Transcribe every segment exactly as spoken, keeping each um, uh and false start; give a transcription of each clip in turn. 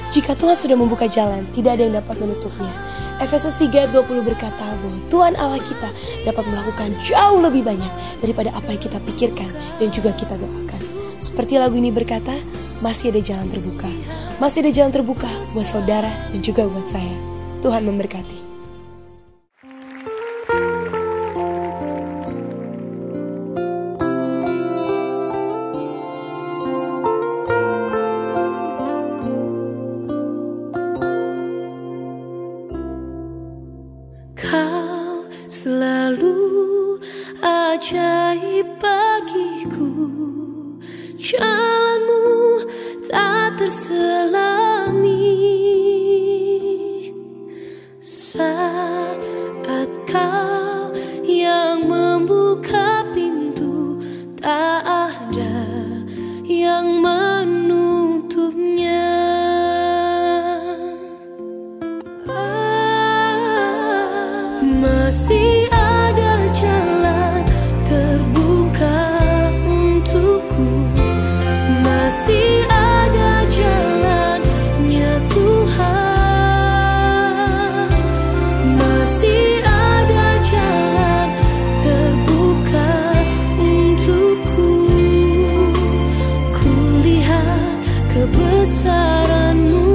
Jika Tuhan sudah membuka jalan, tidak ada yang dapat menutupnya. Efesus tiga ayat dua puluh berkata bahwa Tuhan Allah kita dapat melakukan jauh lebih banyak daripada apa yang kita pikirkan dan juga kita doakan. Seperti lagu ini berkata, masih ada jalan terbuka. Masih ada jalan terbuka buat saudara dan juga buat saya. Tuhan memberkati. Kau selalu ajaib bagiku, jalanmu tak terselami. Saat kau yang membuka pintu, tak ada yang menutupnya. Masih ada jalan terbuka untukku, masih ada jalannya Tuhan, masih ada jalan terbuka untukku. Kulihat kebesaran-Mu.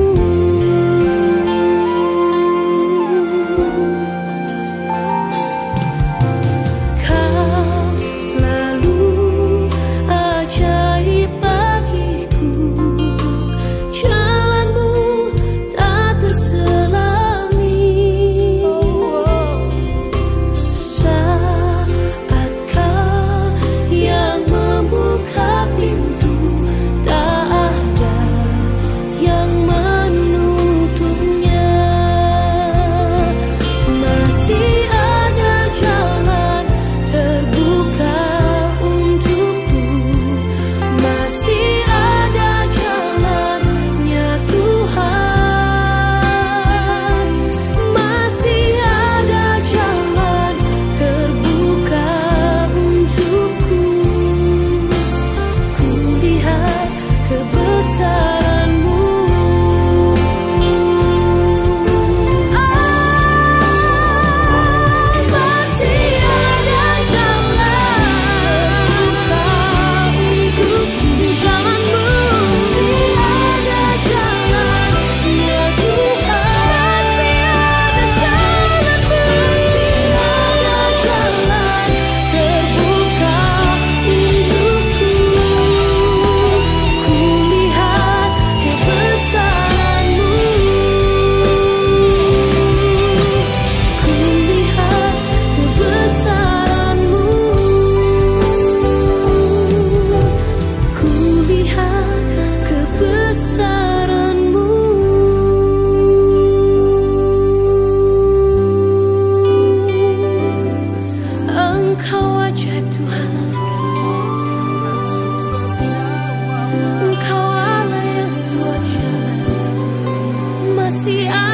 Engkau ajaib Tuhan, Engkau Allah yang membuat jalan. Masih ada